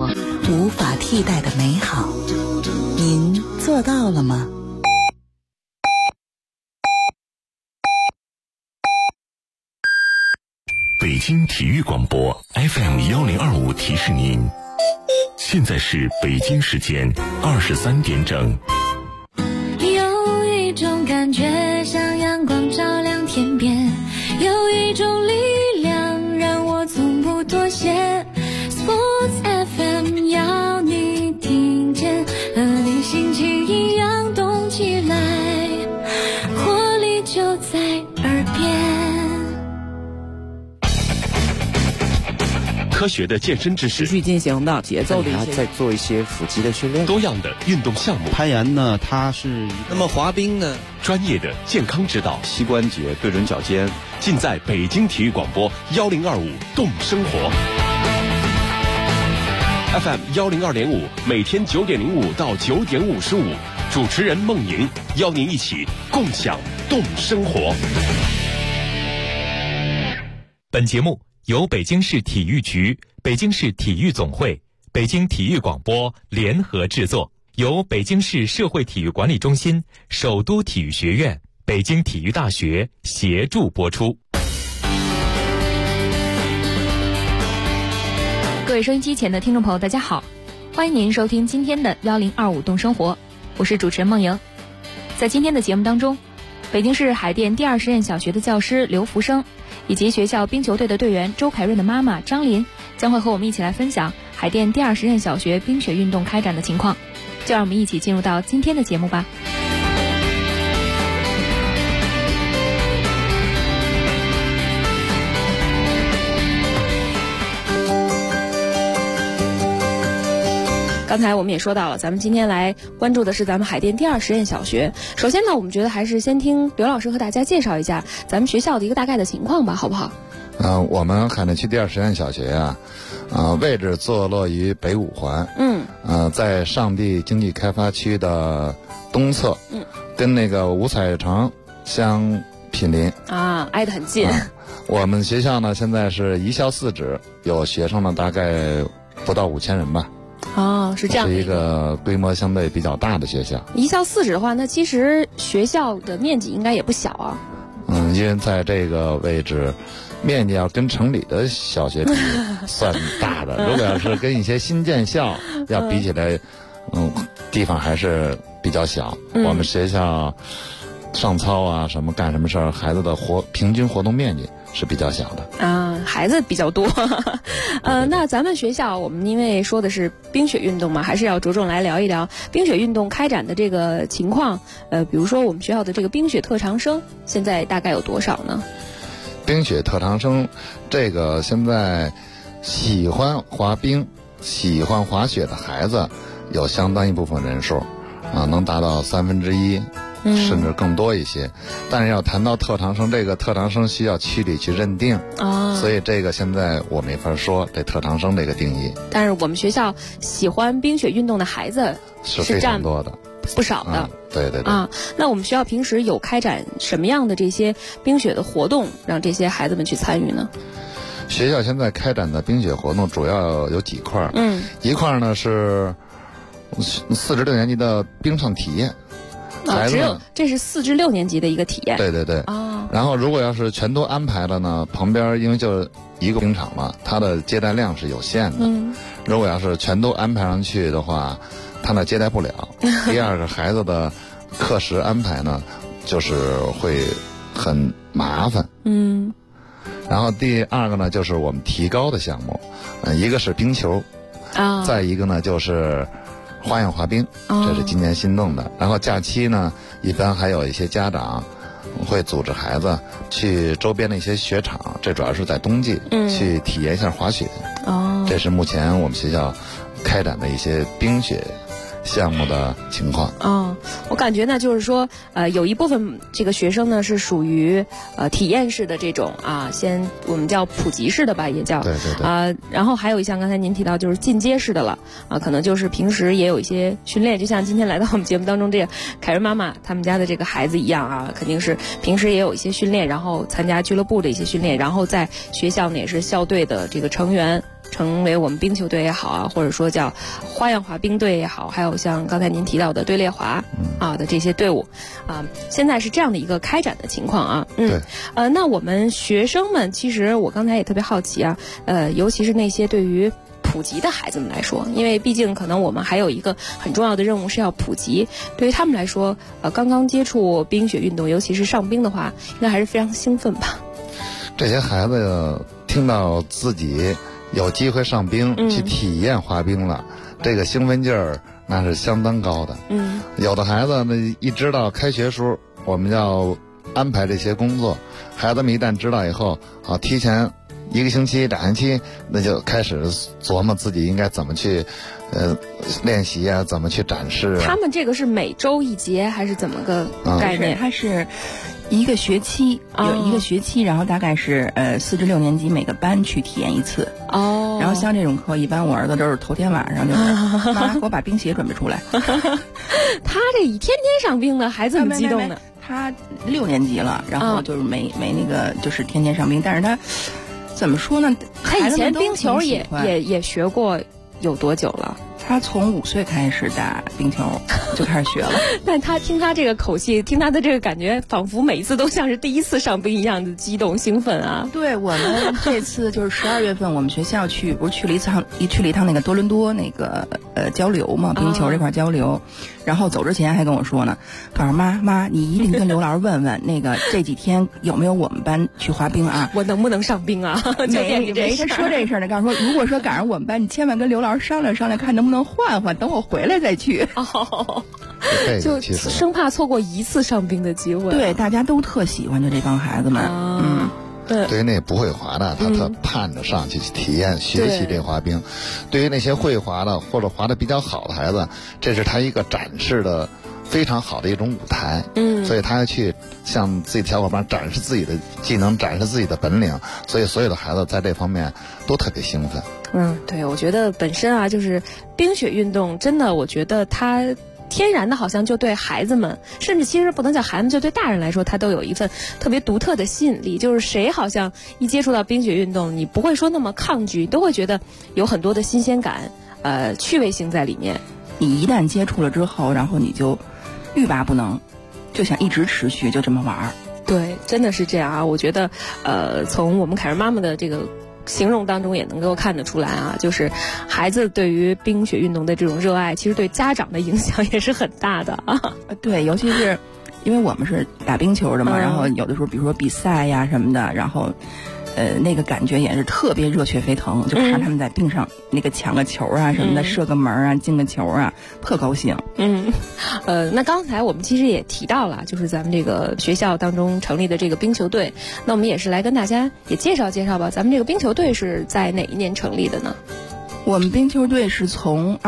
活，无法替代的美好。您做到了吗？ 北京体育广播 FM1025提示您，现在是北京时间23点整。 有一种感觉像阳光照亮天边，有一种力量让我从不妥协。 Sports FM 要你听见，和你心情一样动起来，活力就在耳边。 科学的健身知识， 持续进行的节奏的一些， 再做一些腹肌的训练， 多样的运动项目。 攀岩呢，它是那么滑冰呢， 专业的健康指导， 膝关节对准脚尖， 尽在北京体育广播1025动生活 FM102.5，每天9点05到9点55，主持人孟莹邀您一起共享动生活。 本节目由北京市体育局、北京市体育总会、北京体育广播联合制作，由北京市社会体育管理中心、首都体育学院、北京体育大学协助播出。 各位收音机前的听众朋友，大家好，欢迎您收听今天的1025动生活，我是主持人孟莹。在今天的节目当中，北京市海淀第2实验小学的教师刘福生，以及学校冰球队的队员周凯润的妈妈张林，将会和我们一起来分享海淀第2实验小学冰雪运动开展的情况。就让我们一起进入到今天的节目吧。刚才我们也说到了，咱们今天来关注的是咱们海淀第2实验小学。首先呢，我们觉得还是先听刘老师和大家介绍一下咱们学校的一个大概的情况吧，好不好？ 我们海淀区第2实验小学啊，位置坐落于北5环，在上地经济开发区的东侧，跟那个五彩城相毗邻啊，挨得很近。 我们学校呢，现在是一校4指，有学生呢大概不到5000人吧。 哦，是这样的， 是一个规模相对比较大的学校。 一校4指的话，那其实学校的面积应该也不小啊。 因为在这个位置，面积要跟城里的小学比算大的。如果要是跟一些新建校要比起来，地方还是比较小。我们学校上操啊，什么干什么事儿，孩子的平均活动面积是比较小的啊，孩子比较多。那咱们学校，我们因为说的是冰雪运动嘛，还是要着重来聊一聊冰雪运动开展的这个情况。比如说我们学校的这个冰雪特长生，现在大概有多少呢？ 冰雪特长生，这个现在喜欢滑冰、喜欢滑雪的孩子有相当一部分人数，能达到1/3。甚至更多一些，但是要谈到特长生，这个特长生需要区里去认定所以这个现在我没法说这特长生这个定义。 但是我们学校喜欢冰雪运动的孩子是非常多的， 不少的。 对那我们学校平时有开展什么样的这些冰雪的活动，让这些孩子们去参与呢？ 学校现在开展的冰雪活动主要有几块，一块呢是4至6年级的冰上体验。 只有这是4至6年级的一个体验。 对然后如果要是全都安排了呢，旁边因为就一个冰场嘛，它的接待量是有限的。如果要是全都安排上去的话，它那接待不了。第二个，孩子的课时安排呢，就是会很麻烦。然后第二个呢，就是我们提高的项目，一个是冰球，再一个呢就是花样滑冰，这是今年新弄的。然后假期呢，一般还有一些家长会组织孩子去周边的一些雪场，这主要是在冬季，去体验一下滑雪。这是目前我们学校开展的一些冰雪项目的情况。 我感觉呢，就是说，有一部分这个学生呢是属于体验式的这种先我们叫普及式的吧，也叫对然后还有一项刚才您提到就是进阶式的了可能就是平时也有一些训练，就像今天来到我们节目当中这个凯瑞妈妈他们家的这个孩子一样肯定是平时也有一些训练，然后参加俱乐部的一些训练，然后在学校呢也是校队的这个成员。 成为我们冰球队也好啊，或者说叫花样滑冰队也好，还有像刚才您提到的队列滑的这些队伍现在是这样的一个开展的情况啊。那我们学生们其实我刚才也特别好奇啊，尤其是那些对于普及的孩子们来说，因为毕竟可能我们还有一个很重要的任务是要普及，对于他们来说，刚刚接触冰雪运动，尤其是上冰的话，应该还是非常兴奋吧。 这些孩子听到自己有机会上冰，去体验滑冰了，这个兴奋劲儿那是相当高的。有的孩子呢，一知道开学时我们要安排这些工作，孩子们一旦知道以后，提前1个星期、2星期，那就开始琢磨自己应该怎么去练习啊，怎么去展示啊。 他们这个是每周一节还是怎么个概念？ 它是一个学期，有一个学期，然后大概是4至6年级每个班去体验一次。然后像这种课，一般我儿子都是头天晚上就是妈给我把冰鞋准备出来。 他这一天天上冰的，孩子很激动的。 他6年级了，然后就是没那个就是天天上冰，但是他怎么说呢？ 他以前冰球也学过有多久了？ 他从5岁开始打冰球就开始学了。 但他听他这个口气，听他的这个感觉，仿佛每一次都像是第一次上冰一样的激动兴奋啊！ 对，我们这次就是12月份，我们学校不是去了一趟那个多伦多那个交流嘛，冰球这块交流。然后走之前还跟我说呢，告诉妈，你一定跟刘老师问问那个这几天有没有我们班去滑冰啊？ 我能不能上冰啊？ 没他说这事儿呢，告诉说如果说赶上我们班，你千万跟刘老师商量商量，看能不能换，等我回来再去。 就生怕错过一次上冰的机会。 对，大家都特喜欢就这帮孩子们。 对于那不会滑的，他特盼着上去体验学习这滑冰。对于那些会滑的或者滑的比较好的孩子，这是他一个展示的非常好的一种舞台。所以他要去向自己小伙伴展示自己的技能，展示自己的本领。所以所有的孩子在这方面都特别兴奋。 对，我觉得本身啊，就是冰雪运动，真的，我觉得它天然的好像就对孩子们，甚至其实不能叫孩子，就对大人来说，它都有一份特别独特的吸引力。就是谁好像一接触到冰雪运动，你不会说那么抗拒，都会觉得有很多的新鲜感，趣味性在里面。 你一旦接触了之后，然后你就欲罢不能，就想一直持续就这么玩。 对，真的是这样啊！我觉得，从我们凯儿妈妈的这个形容当中也能够看得出来啊，就是孩子对于冰雪运动的这种热爱，其实对家长的影响也是很大的啊。 对，尤其是因为我们是打冰球的嘛，然后有的时候比如说比赛呀什么的，然后那个感觉也是特别热血沸腾，就看他们在冰上那个抢个球啊什么的，射个门啊，进个球啊，特高兴。 那刚才我们其实也提到了，就是咱们这个学校当中成立的这个冰球队，那我们也是来跟大家也介绍介绍吧。咱们这个冰球队是在哪一年成立的呢？ 我们冰球队是从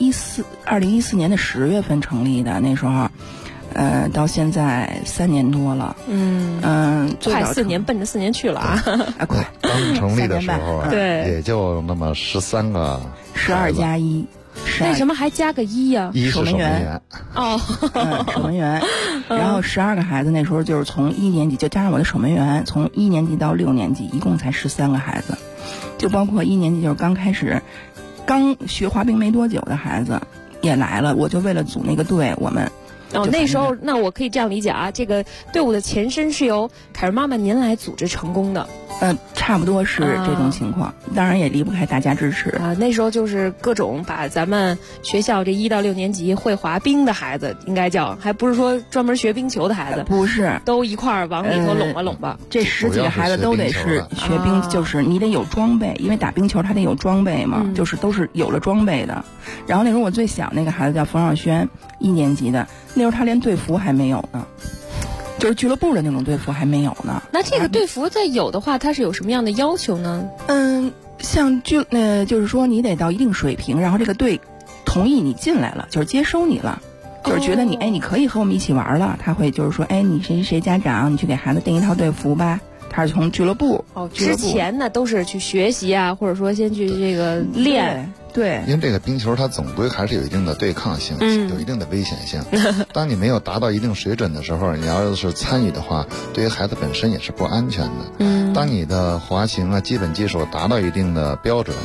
2014年的10月份成立的，那时候到现在3年多了。 快4年，奔着4年去了啊！ 快。 刚成立的时候， 对， 也就那么13个 ，12加1。 为什么还加个1呀？ 守门员。守门员。然后12个孩子，那时候就是从1年级就加上我的守门员，从1年级到6年级，一共才13个孩子，就包括1年级就是刚学滑冰没多久的孩子也来了。我就为了组那个队，我们。 那时候那我可以这样理解啊，这个队伍的前身是由凯儿妈妈您来组织成功的。 差不多是这种情况，当然也离不开大家支持啊。那时候就是各种把咱们学校这1到6年级会滑冰的孩子，应该叫，还不是说专门学冰球的孩子， 不是， 都一块儿往里头拢吧拢吧。 这10几个孩子都得是学冰，就是你得有装备，因为打冰球他得有装备嘛，就是都是有了装备的。然后那时候我最小那个孩子叫冯绍轩，1年级的，那时候他连队服还没有呢。就是俱乐部的那种队服还没有呢。 那这个队服在有的话，它是有什么样的要求呢？ 像就是说你得到一定水平，然后这个队同意你进来了，就是接收你了，就是觉得你你可以和我们一起玩了，他会就是说你谁谁家长，你去给孩子订一套队服吧。他是从俱乐部之前呢都是去学习啊，或者说先去这个练。 对， 因为这个冰球它总归还是有一定的对抗性，有一定的危险性。当你没有达到一定水准的时候，你要是参与的话，对于孩子本身也是不安全的。当你的滑行啊、基本技术达到一定的标准，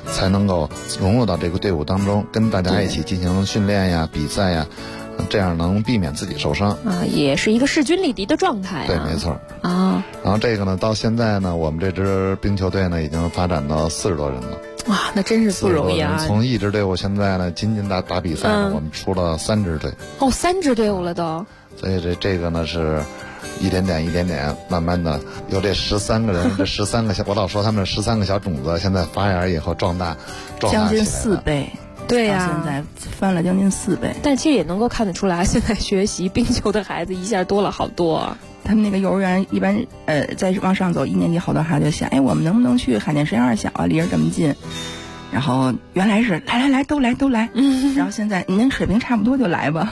才能够融入到这个队伍当中，跟大家一起进行训练呀、比赛呀，这样能避免自己受伤也是一个势均力敌的状态对，没错然后这个呢，到现在呢，我们这支冰球队呢，已经发展到40多人了。 哇，那真是不容易啊！ 从一支队伍现在呢，仅仅打比赛呢，我们出了3支队。 3支队伍了都。 所以这个呢是一点点慢慢的有这13个人，这13个我老说他们13个小种子，现在发芽以后壮大将近4倍。 对呀， 现在翻了将近4倍。 但其实也能够看得出来，现在学习冰球的孩子一下多了好多。 他们那个幼儿园一般再往上走，1年级好多孩子就想，我们能不能去海淀实验2小啊？离着这么近。然后原来是来都来，然后现在您水平差不多就来吧。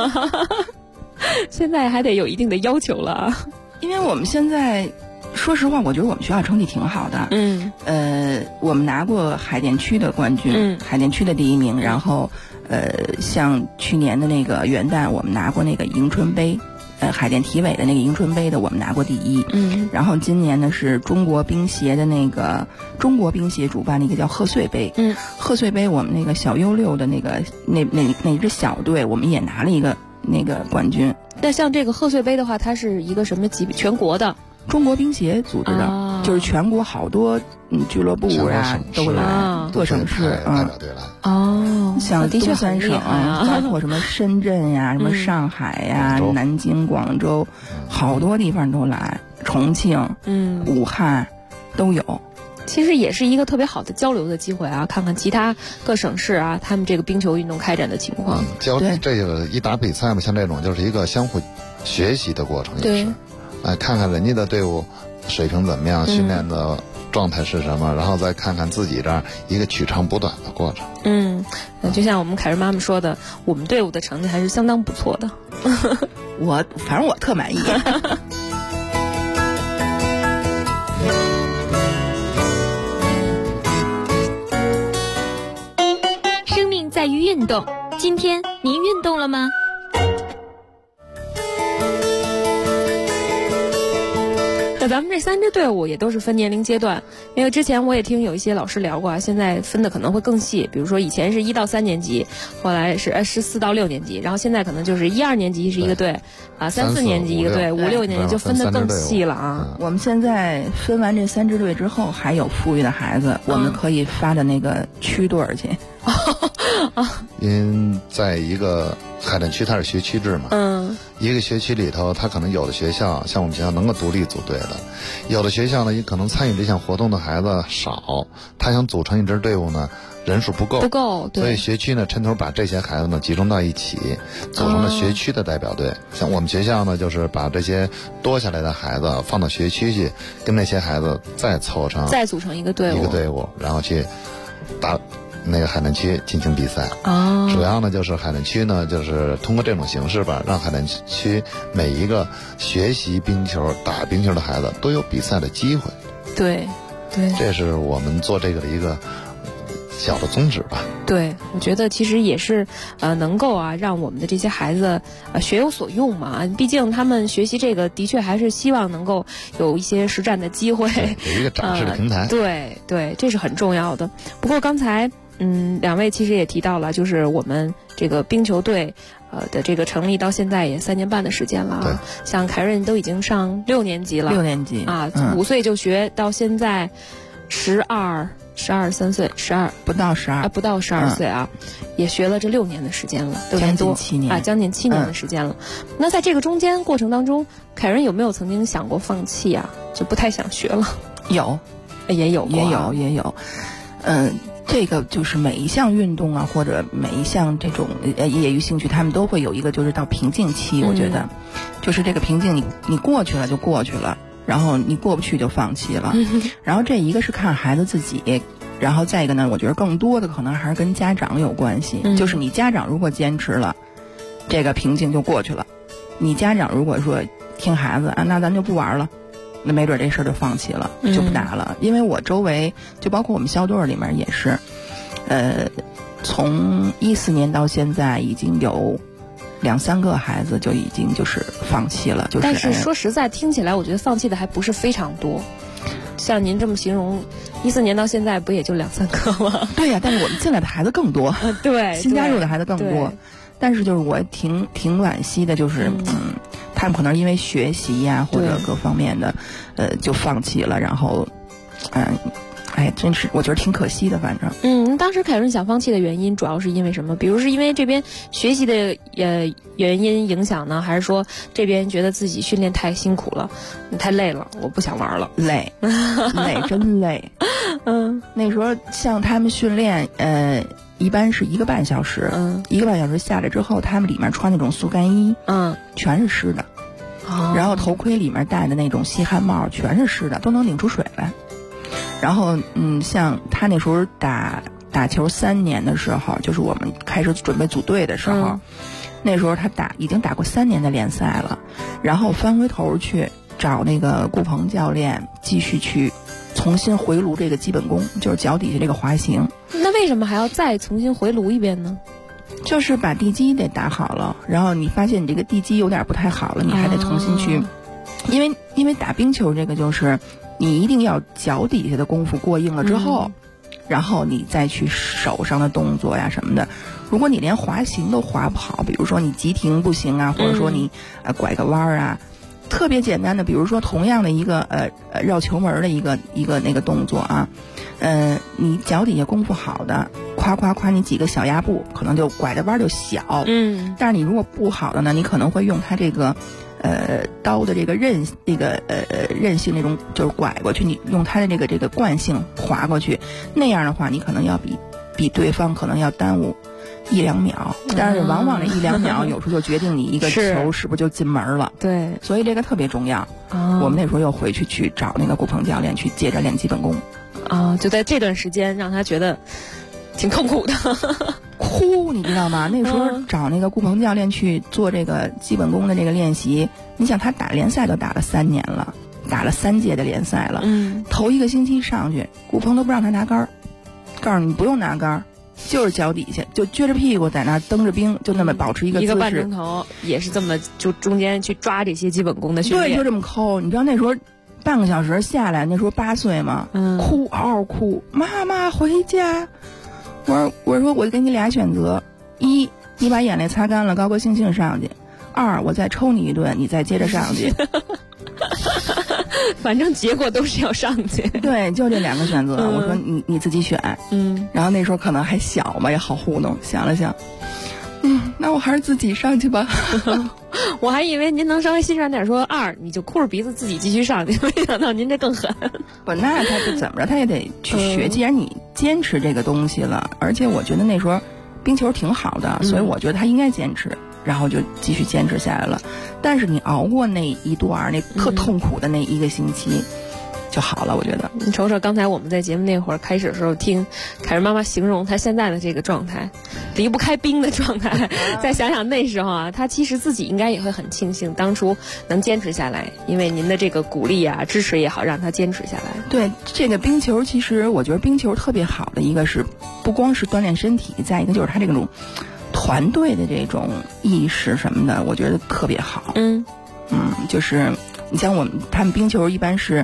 现在还得有一定的要求了， 因为我们现在说实话，我觉得我们学校成绩挺好的。我们拿过海淀区的冠军，海淀区的第1名。然后像去年的那个元旦，我们拿过那个迎春杯，海淀体委的那个迎春杯的，我们拿过第1。然后今年呢是中国冰协的那个中国冰协主办的一个叫贺岁杯。贺岁杯我们那个小U6的那个那支小队，我们也拿了一个那个冠军。 那像这个贺岁杯的话，它是一个什么级别？全国的中国冰协组织的，就是全国好多俱乐部啊都来，各省市代表队来。 像东3省包括什么深圳呀、什么上海呀、南京、广州，好多地方都来，重庆、武汉都有。 其实也是一个特别好的交流的机会啊，看看其他各省市啊，他们这个冰球运动开展的情况。 这个一打比赛嘛，像这种就是一个相互学习的过程，也是。看看人家的队伍水平怎么样，训练的状态是什么，然后再看看自己这儿一个取长补短的过程。 就像我们凯瑞妈妈说的，我们队伍的成绩还是相当不错的。 反正我特满意。 生命在于运动，今天您运动了吗？ 那咱们这3支队伍也都是分年龄阶段，因为之前我也听有一些老师聊过啊，现在分的可能会更细，比如说以前是1到3年级，后来是4到6年级，然后现在可能就是1、2年级是一个队啊，3、4年级一个队，5、6年级就分得更细了啊。 我们现在分完这3支队之后，还有富裕的孩子，我们可以发到那个区队去。 因在一个海淀区它是学区制嘛，一个学区里头，它可能有的学校像我们学校能够独立组队的，有的学校呢，也可能参与这项活动的孩子少，他想组成一支队伍呢，人数不够， 对， 所以学区呢抻头把这些孩子呢集中到一起，组成了学区的代表队。像我们学校呢，就是把这些多下来的孩子放到学区去，跟那些孩子再组成一个队伍，然后去打那个海淀区进行比赛。主要呢就是海淀区呢，就是通过这种形式吧，让海淀区每一个学习冰球、打冰球的孩子都有比赛的机会。 对， 这是我们做这个的一个小的宗旨吧。 对，我觉得其实也是能够啊让我们的这些孩子学有所用嘛，毕竟他们学习这个的确还是希望能够有一些实战的机会， 有一个展示的平台。 对，这是很重要的。不过刚才2位其实也提到了，就是我们这个冰球队的这个成立到现在也3年半的时间了啊。像凯瑞都已经上6年级了，6 年级啊，5岁就学到现在12、3岁，12 不到12 岁啊，也学了这6年的时间了，6年多啊，将近7年的时间了。那在这个中间过程当中，凯瑞有没有曾经想过放弃啊？就不太想学了？也有。 这个就是每一项运动啊，或者每一项这种业余兴趣，他们都会有一个就是到瓶颈期。我觉得，就是这个瓶颈你过去了就过去了，然后你过不去就放弃了。然后这一个是看孩子自己，然后再一个呢，我觉得更多的可能还是跟家长有关系。就是你家长如果坚持了，这个瓶颈就过去了；你家长如果说听孩子啊，那咱就不玩了。那没准这事儿就放弃了，就不打了。因为我周围就包括我们校队里面也是，从14年到现在已经有2、3个孩子就已经就是放弃了。但是说实在，听起来我觉得放弃的还不是非常多。 像您这么形容，14年到现在不也就2-3个吗？ 对呀，但是我们进来的孩子更多， 对， 新加入的孩子更多。但是就是我挺惋惜的，就是他们可能因为学习呀或者各方面的，就放弃了，然后，真是我觉得挺可惜的，反正。 当时凯润想放弃的原因主要是因为什么？比如是因为这边学习的原因影响呢，还是说这边觉得自己训练太辛苦了，太累了，我不想玩了， 累真累。那时候像他们训练，一般是1个半小时，1个半小时下来之后，他们里面穿那种速干衣，全是湿的，然后头盔里面戴的那种吸汗帽全是湿的，都能拧出水来。然后像他那时候打球3年的时候，就是我们开始准备组队的时候，那时候他已经打过3年的联赛了，然后翻回头去找那个顾鹏教练继续去重新回炉这个基本功，就是脚底下这个滑行。 那为什么还要再重新回炉一遍呢？ 就是把地基得打好了，然后你发现你这个地基有点不太好了，你还得重新去，因为打冰球这个就是你一定要脚底下的功夫过硬了之后，然后你再去手上的动作呀什么的。如果你连滑行都滑不好，比如说你急停不行啊，或者说你拐个弯啊，特别简单的，比如说同样的一个绕球门的一个那个动作啊，你脚底下功夫好的，夸你几个小压步，可能就拐的弯就小。但是你如果不好的呢，你可能会用它这个刀的这个韧性那种，就是拐过去，你用它的这个惯性滑过去，那样的话你可能要比对方可能要耽误1-2秒，但是往往这1-2秒有时候就决定你一个球是不是就进门了。 对， 所以这个特别重要。我们那时候又回去找那个顾鹏教练去接着练基本功。 就在这段时间让他觉得挺痛苦的。 哭，你知道吗？那时候找那个顾鹏教练去做这个基本功的这个练习，你想他打联赛都打了3年了，打了3届的联赛了。头1个星期上去，顾鹏都不让他拿杆儿，告诉你不用拿杆儿，就是脚底下就撅着屁股在那儿蹬着冰，就那么保持一个姿势。 一个半钟头也是这么就中间去抓这些基本功的训练。 对，就这么抠。你知道那时候半个小时下来，那时候8岁嘛，哭嗷嗷哭，妈妈回家。我说我给你俩选择：1，你把眼泪擦干了，高高兴兴上去；2，我再抽你一顿，你再接着上去。 反正结果都是要上去。 对，就这2个选择。我说你自己选。然后那时候可能还小嘛，也好糊弄。想了想，那我还是自己上去吧。 我还以为您能稍微欣赏点，说2，你就哭着鼻子自己继续上去，没想到您这更狠。 不，那他就怎么着，他也得去学。既然你坚持这个东西了，而且我觉得那时候冰球挺好的，所以我觉得他应该坚持，然后就继续坚持下来了。但是你熬过那一段那特痛苦的那1个星期就好了，我觉得。 你瞅瞅，刚才我们在节目那会儿开始的时候，听凯瑞妈妈形容她现在的这个状态，离不开冰的状态。再想想那时候啊，她其实自己应该也会很庆幸当初能坚持下来，因为您的这个鼓励啊、支持也好，让她坚持下来。 对，这个冰球其实我觉得冰球特别好的一个是，不光是锻炼身体，再一个就是它这种团队的这种意识什么的，我觉得特别好。就是你像他们冰球一般是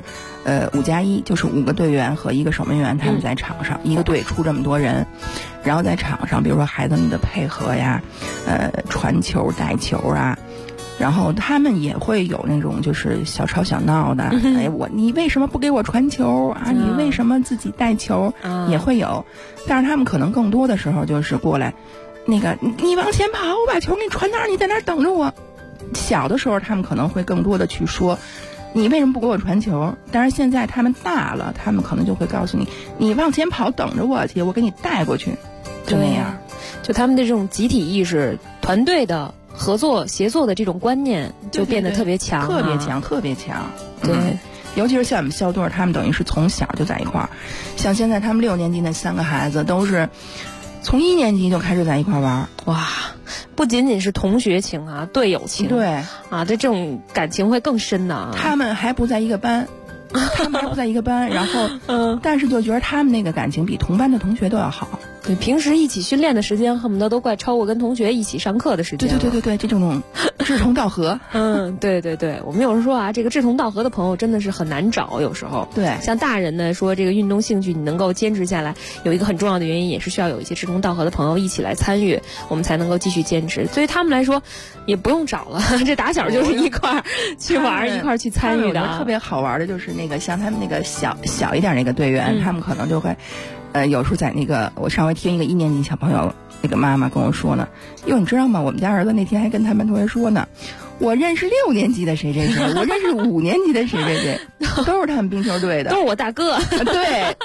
5+1，就是5个队员和1个守门员，他们在场上，一个队出这么多人，然后在场上比如说孩子们的配合呀，传球带球啊，然后他们也会有那种就是小吵小闹的，你为什么不给我传球啊？你为什么自己带球？也会有，但是他们可能更多的时候就是过来，那个你往前跑，我把球给你传那儿，你在那儿等着我。小的时候他们可能会更多的去说你为什么不给我传球，但是现在他们大了，他们可能就会告诉你，你往前跑等着我去，我给你带过去，就那样。 就他们的这种集体意识、团队的合作协作的这种观念就变得特别强， 特别强，特别强。 对， 尤其是像我们校队，他们等于是从小就在一块儿。像现在他们6年级那3个孩子都是从1年级就开始在一块玩。 哇，不仅仅是同学情啊，队友情。 对啊，这种感情会更深的啊。 他们还不在一个班，然后但是就觉得他们那个感情比同班的同学都要好。 对，平时一起训练的时间恨不得都快超过跟同学一起上课的时间。 对，这种志同道合。 对，我们有时候说啊，这个志同道合的朋友真的是很难找，有时候。 对， 像大人呢说这个运动兴趣你能够坚持下来，有一个很重要的原因也是需要有一些志同道合的朋友一起来参与，我们才能够继续坚持。对于他们来说也不用找了，这打小就是一块儿去玩一块儿去参与的。 特别好玩的就是那个像他们那个小一点那个队员，他们可能就会有时候在那个我上回听一个1年级小朋友那个妈妈跟我说呢，哟，你知道吗？我们家儿子那天还跟他们同学说呢，我认识6年级的谁谁谁，我认识5年级的谁谁谁，都是他们冰球队的， 都是我大哥。 对。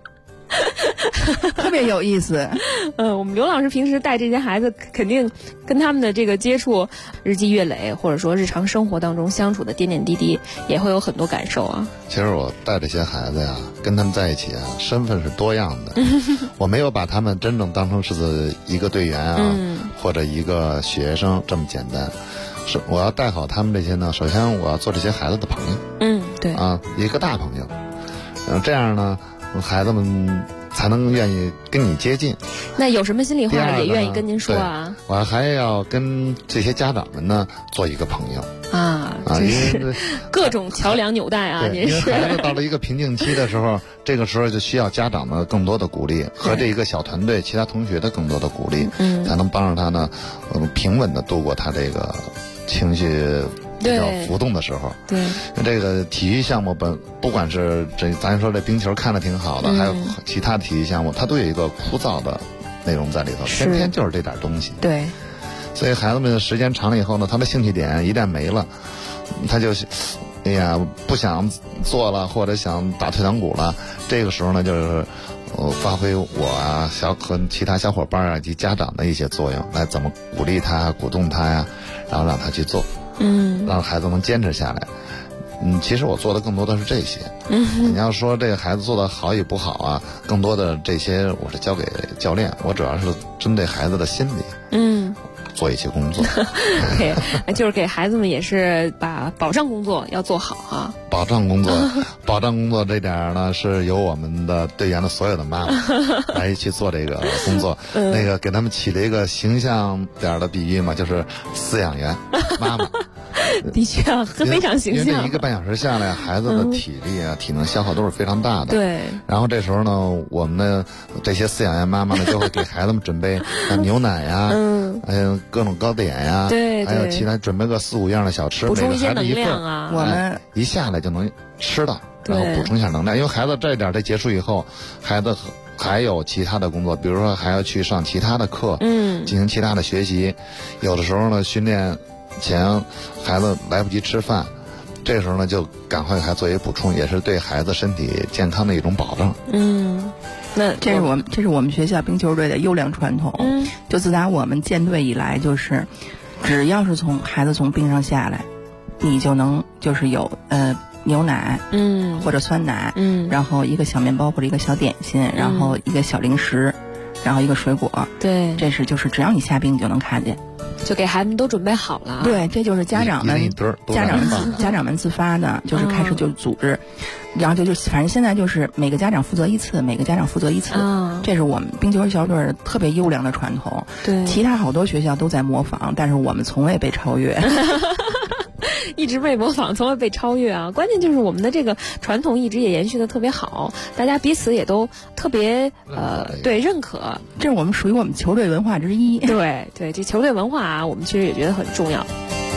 特别有意思。 我们刘老师平时带这些孩子，肯定跟他们的这个接触日积月累，或者说日常生活当中相处的点点滴滴，也会有很多感受啊。 其实我带这些孩子呀，跟他们在一起啊，身份是多样的。我没有把他们真正当成是一个队员啊，或者一个学生这么简单。是我要带好他们这些呢，首先我要做这些孩子的朋友。 对啊，一个大朋友。这样呢，孩子们才能愿意跟你接近。 那有什么心里话也愿意跟您说啊？ 我还要跟这些家长们呢做一个朋友啊，真是各种桥梁纽带啊！您是孩子到了一个瓶颈期的时候，这个时候就需要家长的更多的鼓励和这一个小团队其他同学的更多的鼓励，才能帮着他呢，平稳的度过他这个情绪比较浮动的时候。 对， 这个体育项目不管是咱说这冰球看着挺好的，还有其他的体育项目，它都有一个枯燥的内容在里头，天天就是这点东西。 对， 所以孩子们的时间长了以后呢，他的兴趣点一旦没了，他就哎呀不想做了，或者想打退堂鼓了。这个时候呢，就是发挥我啊和其他小伙伴啊以及家长的一些作用，来怎么鼓励他、鼓动他呀，然后让他去做。让孩子能坚持下来。其实我做的更多的是这些。你要说这个孩子做的好与不好啊，更多的这些我是交给教练，我主要是针对孩子的心理。做一些工作。 就是给孩子们也是把保障工作要做好啊。 保障工作这点呢，是由我们的队员的所有的妈妈来去做这个工作。那个给他们起了一个形象点的比喻嘛，就是饲养员妈妈。 的确啊，非常形象。 因为这1个半小时下来，孩子的体力啊、体能消耗都是非常大的。 对。 然后这时候呢，我们的这些饲养员妈妈呢，就会给孩子们准备牛奶呀，还有各种糕点呀， 对， 还有其他准备个4、5样的小吃， 补充一些能量啊。 我们一下来就能吃到，然后补充一下能量。因为孩子这点结束以后，孩子还有其他的工作，比如说还要去上其他的课，进行其他的学习。有的时候呢，训练前孩子来不及吃饭，这时候呢就赶快给孩子做一个补充，也是对孩子身体健康的一种保障。 那这是我们学校冰球队的优良传统。就自打我们建队以来，就是只要是孩子从冰上下来，你就能就是有牛奶，或者酸奶，然后一个小面包或者一个小点心，然后一个小零食，然后一个水果。 对， 这是就是只要你下冰你就能看见。 就给孩子们都准备好了。 对，这就是家长们自发的，就是开始就组织，然后就反正现在就是每个家长负责一次，这是我们冰球小队特别优良的传统。 对， 其他好多学校都在模仿，但是我们从未被超越。 一直被模仿，从未被超越啊！关键就是我们的这个传统一直也延续的特别好，大家彼此也都特别认可， 这是我们属于我们球队文化之一。 对，这球队文化啊，我们其实也觉得很重要。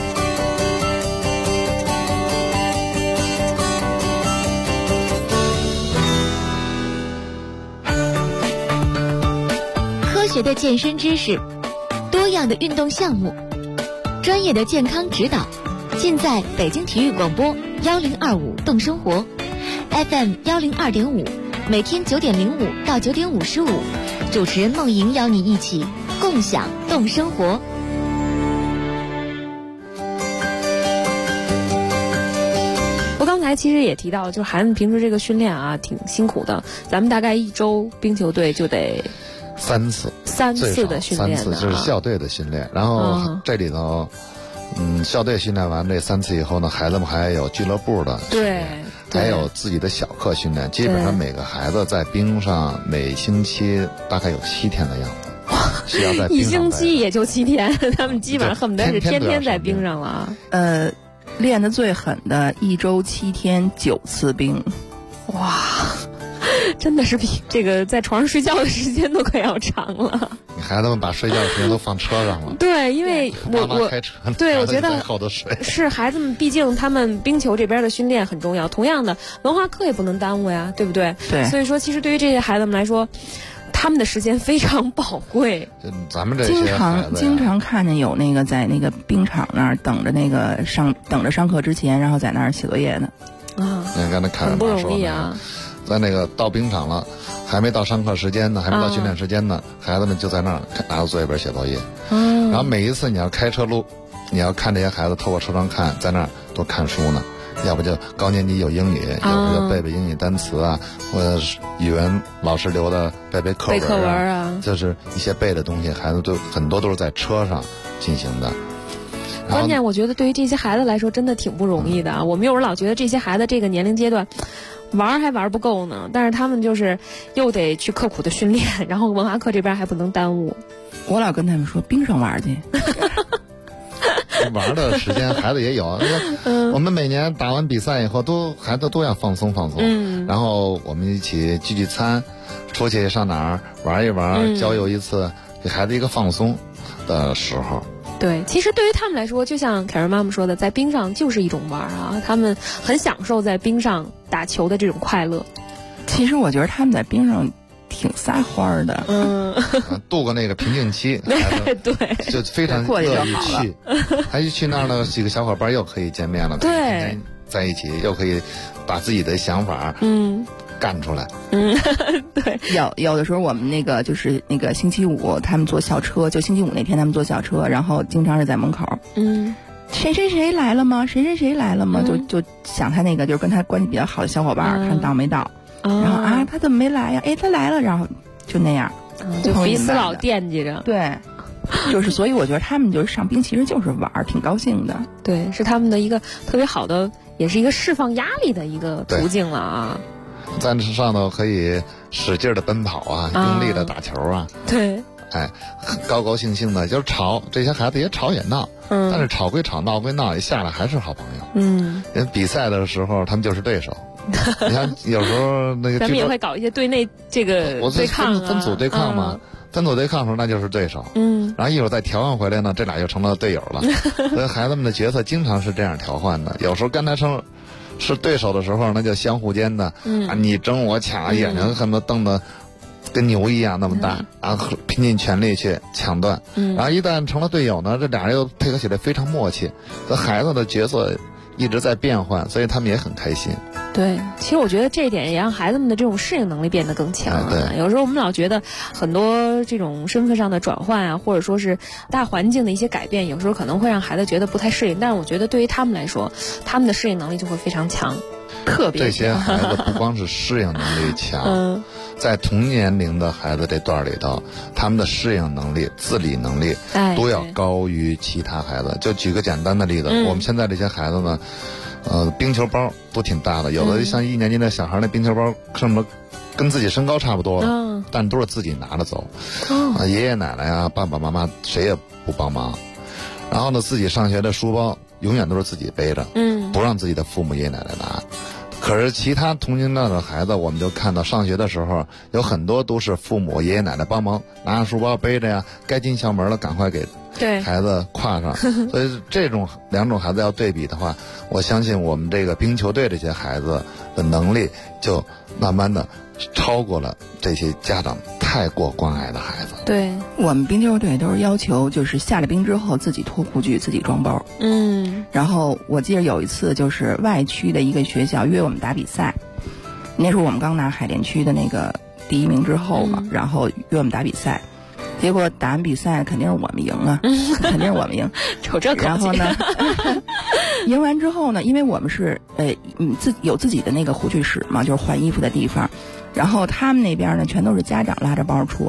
科学的健身知识，多样的运动项目，专业的健康指导。尽在北京体育广播1025动生活 FM 102.5，每天9点05到9点55，主持人梦莹邀你一起共享动生活。 我刚才其实也提到，就是孩子们平时这个训练啊，挺辛苦的。咱们大概1周冰球队就得 3次的训练 ，3次就是校队的训练，然后这里头。校队训练完这3次以后呢，孩子们还有俱乐部的训练， 还有自己的小课训练。基本上每个孩子在冰上每星期大概有7天的样子。需要在冰上 1星期也就7天，他们基本上恨不得是天天在冰上了。 练得最狠的1周7天9次冰， 哇，真的是比这个在床上睡觉的时间都快要长了。 孩子们把睡觉的时间都放车上了。 对，因为我开车， 对，我觉得后头睡是孩子们，毕竟他们冰球这边的训练很重要，同样的文化课也不能耽误呀，对不对？ 对， 所以说其实对于这些孩子们来说，他们的时间非常宝贵。 咱们这些孩子经常看见有那个在那个冰场那儿等着上课之前，然后在那儿写作业呢。 啊， 你刚才看着很不容易啊。 在那个到冰场了，还没到上课时间呢，还没到训练时间呢，孩子们就在那儿拿着作业本写作业。然后每一次你要开车路，你要看这些孩子透过车窗看，在那儿都看书呢。要不就高年级有英语，要不就背背英语单词啊，或者是语文老师留的背课文啊，就是一些背的东西，孩子都很多都是在车上进行的。 关键我觉得对于这些孩子来说真的挺不容易的啊！我们有时候老觉得这些孩子这个年龄阶段玩还玩不够呢，但是他们就是又得去刻苦的训练，然后文化课这边还不能耽误。 我老跟他们说冰上玩去。 玩的时间孩子也有，我们每年打完比赛以后孩子都要放松放松，然后我们一起聚餐，出去上哪儿玩一玩，郊游一次，给孩子一个放松的时候。 对，其实对于他们来说，就像凯瑞妈妈说的，在冰上就是一种玩啊，他们很享受在冰上打球的这种快乐。 其实我觉得他们在冰上挺撒欢的， 度过那个瓶颈期， 对， 就非常乐意去，还去那儿呢，几个小伙伴又可以见面了， 对， 在一起又可以把自己的想法干出来。 对， 有的时候我们那个就是那个星期五他们坐校车，就星期五那天他们坐校车，然后经常是在门口，谁谁谁来了吗？谁谁谁来了吗？就想他那个就是跟他关系比较好的小伙伴，看到没到。然后他怎么没来呀？哎，他来了，然后就那样， 就彼此老惦记着。 对，就是所以我觉得他们就是上冰其实就是玩，挺高兴的。 对，是他们的一个特别好的，也是一个释放压力的一个途径了啊。 在上头可以使劲的奔跑啊，用力的打球啊。 对。 哎，高高兴兴的，就是吵，这些孩子也吵也闹，但是吵归吵，闹归闹，一下来还是好朋友。人比赛的时候他们就是对手。你看有时候那个咱们也会搞一些队内这个对抗啊， 分组对抗嘛，分组对抗的时候那就是对手。然后一会儿再调换回来呢，这俩就成了队友了。所以孩子们的角色经常是这样调换的。有时候刚才是对手的时候，那就相互间的你争我抢，眼睛恨不得瞪得跟牛一样那么大，然后拼尽全力去抢断。然后一旦成了队友呢，这俩人又配合起来非常默契。这孩子的角色一直在变换，所以他们也很开心。 对，其实我觉得这一点也让孩子们的这种适应能力变得更强啊。有时候我们老觉得很多这种身份上的转换啊，或者说是大环境的一些改变，有时候可能会让孩子觉得不太适应。但是我觉得对于他们来说，他们的适应能力就会非常强，特别强。 这些孩子不光是适应能力强，在同年龄的孩子这段里头，他们的适应能力、自理能力都要高于其他孩子。就举个简单的例子，我们现在这些孩子呢，冰球包都挺大的，有的像1年级的小孩那冰球包什么跟自己身高差不多了，但都是自己拿着走。爷爷奶奶呀、爸爸妈妈谁也不帮忙。然后呢，自己上学的书包永远都是自己背着，不让自己的父母爷爷奶奶拿。可是其他同龄段的孩子，我们就看到上学的时候有很多都是父母爷爷奶奶帮忙拿上书包背着呀，该进校门了赶快给孩子挎上。所以这种两种孩子要对比的话，我相信我们这个冰球队这些孩子的能力就慢慢的超过了这些家长太过关爱的孩子。 对， 我们冰球队都是要求就是下了冰之后自己脱护具自己装包。然后我记得有一次就是外区的一个学校约我们打比赛，那时候我们刚拿海淀区的那个第1名之后嘛，然后约我们打比赛，结果打完比赛肯定是我们赢啊，肯定是我们赢。 瞅这口气。 然后呢，赢完之后呢，因为我们是有自己的那个护具室嘛，就是换衣服的地方，然后他们那边呢全都是家长拉着包出来，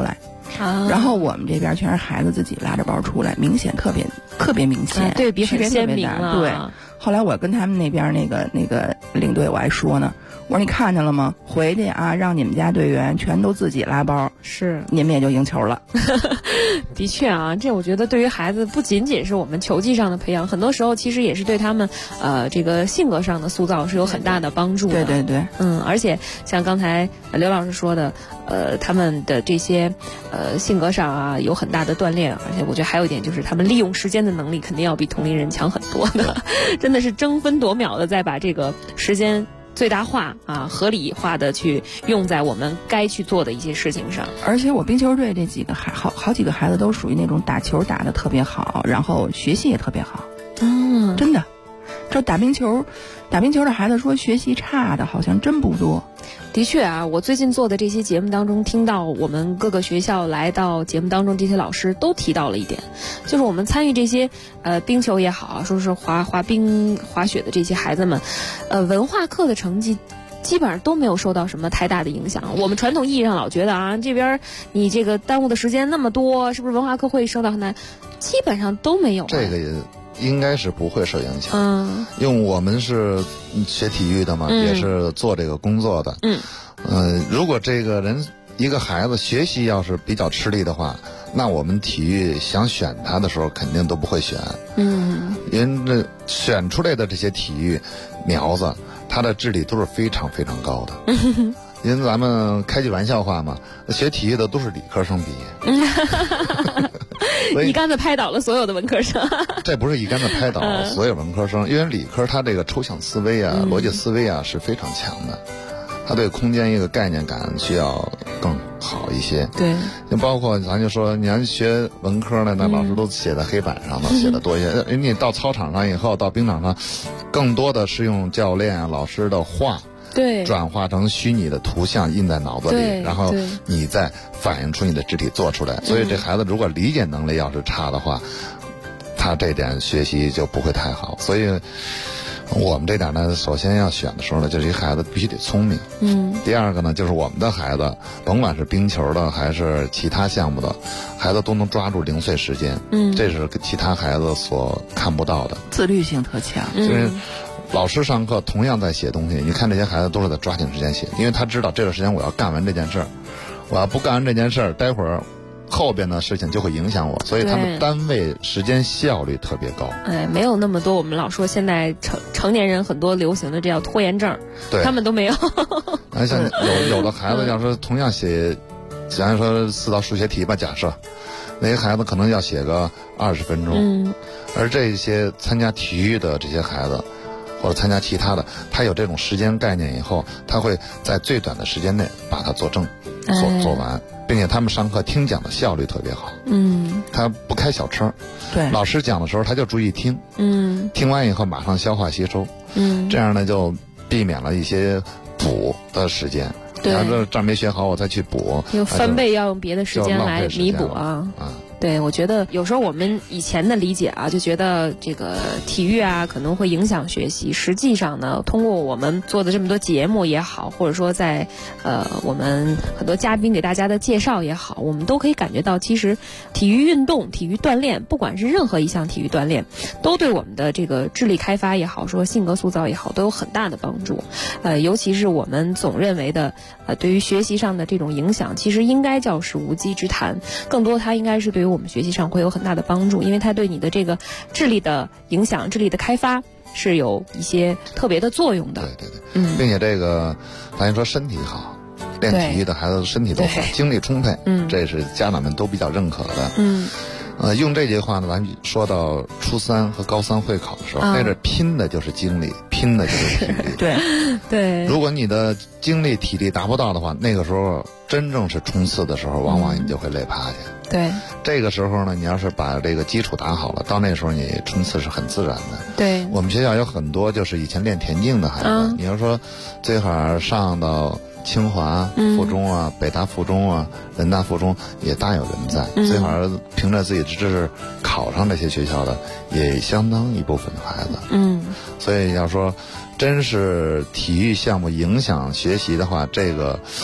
然后我们这边全是孩子自己拉着包出来，明显特别明显， 对比很鲜明啊。对，后来我跟他们那边那个领队我还说呢，我说你看见了吗？回去啊，让你们家队员全都自己拉包， 是你们也就赢球了。 的确啊，这我觉得对于孩子不仅仅是我们球技上的培养，很多时候其实也是对他们这个性格上的塑造是有很大的帮助的。 对对对， 而且像刚才刘老师说的，他们的这些性格上啊有很大的锻炼，而且我觉得还有一点就是他们利用时间的能力肯定要比同龄人强很多的，真的是争分夺秒的在把这个时间最大化啊，合理化的去用在我们该去做的一些事情上。 而且我冰球队这几个好几个孩子都属于那种打球打得特别好，然后学习也特别好。真的，这打冰球的孩子说学习差的好像真不多。 的确啊，我最近做的这些节目当中，听到我们各个学校来到节目当中，这些老师都提到了一点，就是我们参与这些冰球也好，说是滑冰、滑雪的这些孩子们，文化课的成绩基本上都没有受到什么太大的影响。我们传统意义上老觉得啊，这边你这个耽误的时间那么多，是不是文化课会受到很大？基本上都没有。 这个也应该是不会受影响。因为我们是学体育的嘛，也是做这个工作的。如果这个人一个孩子学习要是比较吃力的话，那我们体育想选他的时候肯定都不会选。因为这选出来的这些体育苗子，他的智力都是非常非常高的。因为咱们开句玩笑话嘛，学体育的都是理科生毕业。 一竿子拍倒了所有的文科生。 这不是一竿子拍倒所有文科生，因为理科他这个抽象思维啊、逻辑思维啊是非常强的，他对空间一个概念感需要更好一些。 对， 就包括咱就说，你要学文科的，那老师都写在黑板上了，写的多一些。你到操场上以后，到冰场上，更多的是用教练、老师的话。 对， 转化成虚拟的图像印在脑子里，然后你再反映出你的肢体做出来。所以这孩子如果理解能力要是差的话，他这点学习就不会太好。所以我们这点呢，首先要选的时候呢，就是一孩子必须得聪明。第二个呢，就是我们的孩子，甭管是冰球的还是其他项目的孩子，都能抓住零碎时间。这是其他孩子所看不到的， 自律性特强。 就是老师上课同样在写东西，你看这些孩子都是在抓紧时间写，因为他知道这个时间我要干完这件事儿，我要不干完这件事儿，待会儿后边的事情就会影响我，所以他们单位时间效率特别高。 没有那么多我们老说现在成年人很多流行的这叫拖延症，他们都没有。 像有的孩子要是同样写，假如说4道数学题吧，假设那些孩子可能要写个20分钟，而这些参加体育的这些孩子或者参加其他的，他有这种时间概念以后，他会在最短的时间内把它做完，并且他们上课听讲的效率特别好。他不开小车， 对， 老师讲的时候他就注意听，听完以后马上消化吸收，这样呢就避免了一些补的时间。然后这儿没学好，我再去补， 有翻倍要用别的时间来弥补啊。对，我觉得有时候我们以前的理解啊，就觉得这个体育啊可能会影响学习。实际上呢，通过我们做的这么多节目也好，或者说在我们很多嘉宾给大家的介绍也好，我们都可以感觉到，其实体育运动、体育锻炼，不管是任何一项体育锻炼，都对我们的这个智力开发也好，说性格塑造也好，都有很大的帮助。尤其是我们总认为的对于学习上的这种影响，其实应该叫是无稽之谈，更多它应该是对于我们学习上会有很大的帮助，因为它对你的这个智力的影响、智力的开发是有一些特别的作用的。 对，并且这个咱说身体好，练体育的孩子身体都好，精力充沛，这是家长们都比较认可的。用这句话呢，咱说到初3和高3会考的时候，那这拼的就是精力，拼的就是体力。 对。 如果你的精力体力达不到的话，那个时候真正是冲刺的时候，往往你就会累趴下。 对。 这个时候呢，你要是把这个基础打好了，到那时候你冲刺是很自然的。 对。 我们学校有很多就是以前练田径的孩子，你要说最好上到清华附中啊、北大附中啊、人大附中也大有人在，最好凭着自己的知识考上这些学校的也相当一部分的孩子。所以要说真是体育项目影响学习的话，这个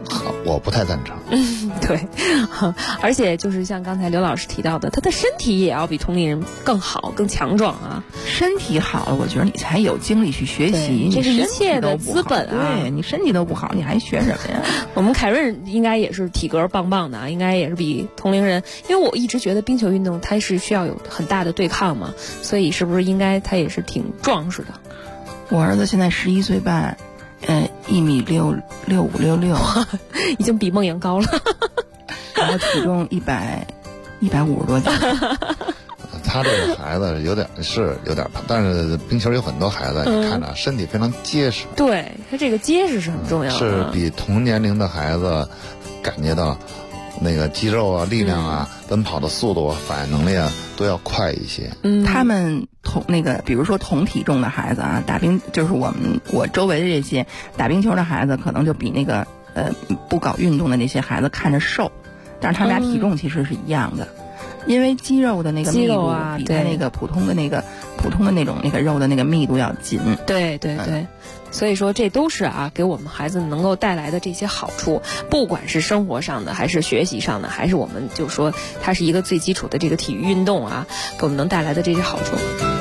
我不太赞成。 对，而且就是像刚才刘老师提到的，他的身体也要比同龄人更好、更强壮啊。 身体好了，我觉得你才有精力去学习， 这是一切的资本啊。 对，你身体都不好，你还学什么呀？ 我们凯润应该也是体格棒棒的啊，应该也是比同龄人，因为我一直觉得冰球运动它是需要有很大的对抗嘛，所以是不是应该他也是挺壮实的？ 我儿子现在11岁半。1.65米66， 已经比梦莹高了。 然后体重150多斤。 他这个孩子有点胖，但是冰球有很多孩子，你看着身体非常结实。 对，他这个结实是很重要的， 是比同年龄的孩子感觉到那个肌肉啊、力量啊、奔跑的速度、反应能力啊都要快一些。 他们比如说同体重的孩子啊，就是我周围的这些打冰球的孩子，可能就比那个不搞运动的那些孩子看着瘦，但是他们俩体重其实是一样的，因为肌肉的那个密度比他那个普通的那种那个肉的那个密度要紧。 对对对。所以说这都是给我们孩子能够带来的这些好处，不管是生活上的还是学习上的，还是我们就说它是一个最基础的这个体育运动啊，给我们能带来的这些好处。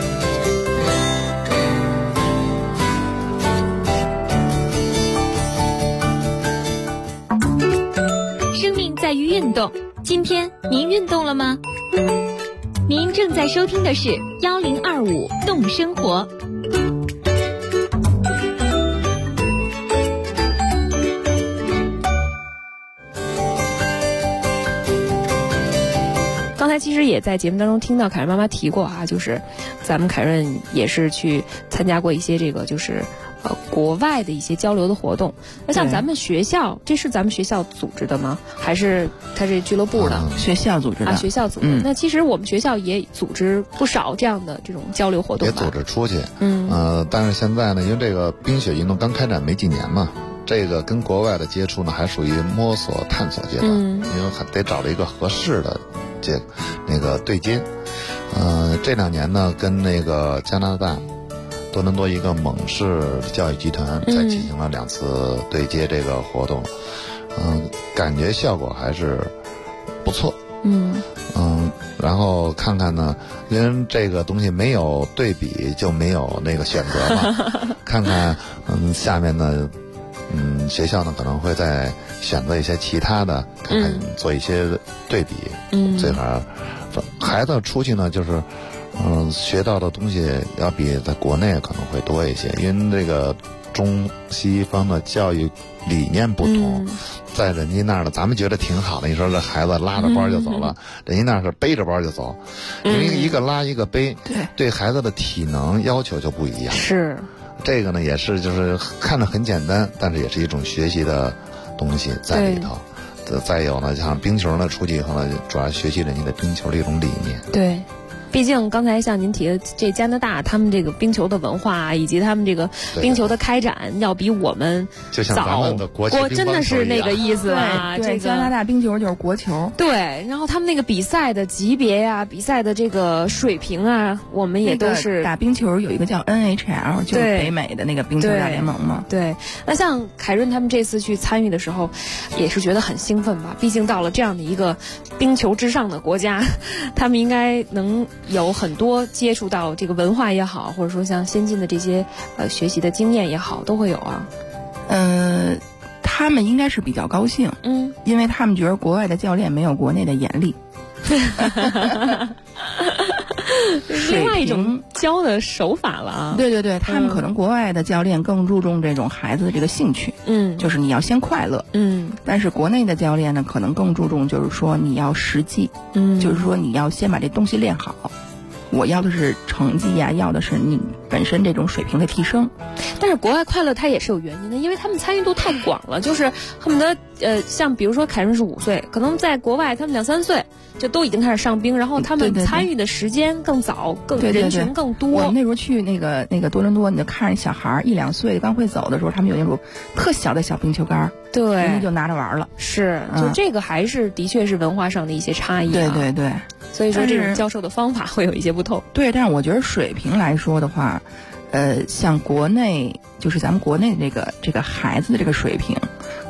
生命在于运动，今天您运动了吗？您正在收听的是1025动生活。 刚才其实也在节目当中听到凯润妈妈提过就是咱们凯润也是去参加过一些这个就是国外的一些交流的活动。那像咱们学校，这是咱们学校组织的吗？还是它是俱乐部的？ 学校组织的。 学校组织。那其实我们学校也组织不少这样的这种交流活动吧。 也组织出去。但是现在呢，因为这个冰雪运动刚开展没几年嘛，这个跟国外的接触呢还属于摸索探索阶段，因为还得找了一个合适的对接。这2年呢，跟那个加拿大多伦多一个蒙氏教育集团在进行了2次对接这个活动，感觉效果还是不错。然后看看呢，因为这个东西没有对比就没有那个选择嘛，看看下面呢。学校呢可能会再选择一些其他的，看看做一些对比。最好孩子出去呢，就是学到的东西要比在国内可能会多一些，因为这个中西方的教育理念不同。在人家那儿呢，咱们觉得挺好的。你说这孩子拉着包就走了，人家那是背着包就走，因为一个拉一个背，对孩子的体能要求就不一样。 是。 这个呢也是就是看着很简单，但是也是一种学习的东西在里头。再有呢，像冰球呢，出去以后呢，主要学习人家的冰球的一种理念。 对。毕竟刚才像您提的，这加拿大他们这个冰球的文化以及他们这个冰球的开展，要比我们就像咱们的国真的是那个意思啊。 对，加拿大冰球就是国球。 对，然后他们那个比赛的级别呀，比赛的这个水平啊，我们也都是打冰球有一个叫 NHL， 就是北美的那个冰球大联盟嘛。 对，那像凯润他们这次去参与的时候，也是觉得很兴奋吧？毕竟到了这样的一个冰球之上的国家，他们应该能有很多接触到这个文化也好，或者说像先进的这些学习的经验也好，都会有啊。 他们应该是比较高兴，因为他们觉得国外的教练没有国内的严厉。 另外一种教的手法了啊。 对对对，他们可能国外的教练更注重这种孩子的这个兴趣，就是你要先快乐，但是国内的教练呢，可能更注重就是说你要实际，就是说你要先把这东西练好。我要的是成绩呀，要的是你本身这种水平的提升。 但是国外快乐它也是有原因的，因为他们参与度太广了，就是恨不得像比如说凯润是5岁，可能在国外他们2、3岁就都已经开始上冰，然后他们参与的时间更早，人群更多。 我们那时候去那个多伦多，你就看着小孩1、2岁刚会走的时候，他们有那种特小的小冰球杆， 对， 人家就拿着玩了。 是，就这个还是的确是文化上的一些差异。 对对对。 所以说这种教授的方法会有一些不同。 对，但是我觉得水平来说的话，像国内就是咱们国内的这个孩子的这个水平，